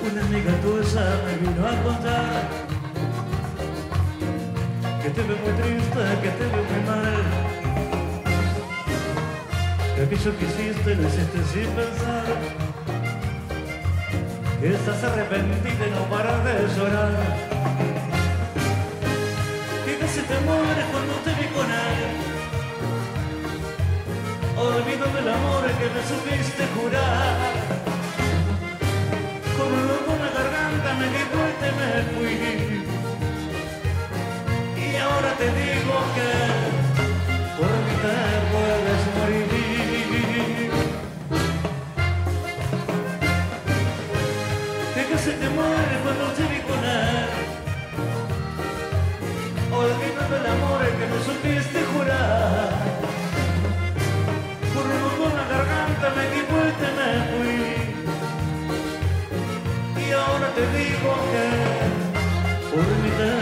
Una amiga tuya me vino a contar que te ve muy triste, que te ve muy mal, que aquello que hiciste lo hiciste sin pensar, que estás arrepentida y no paras de llorar, que casi te mueres cuando te vi con él. Olvido del amor que me supiste jurar. Con un nudo en la garganta me di vuelta y me fui. Y ahora te digo que por mí te puedes morir. Que casi te mueres cuando te vi con él. Olvido del amor que me supiste jurar. Por un nudo en la garganta me di vuelta y me fui. Y ahora te digo que por mi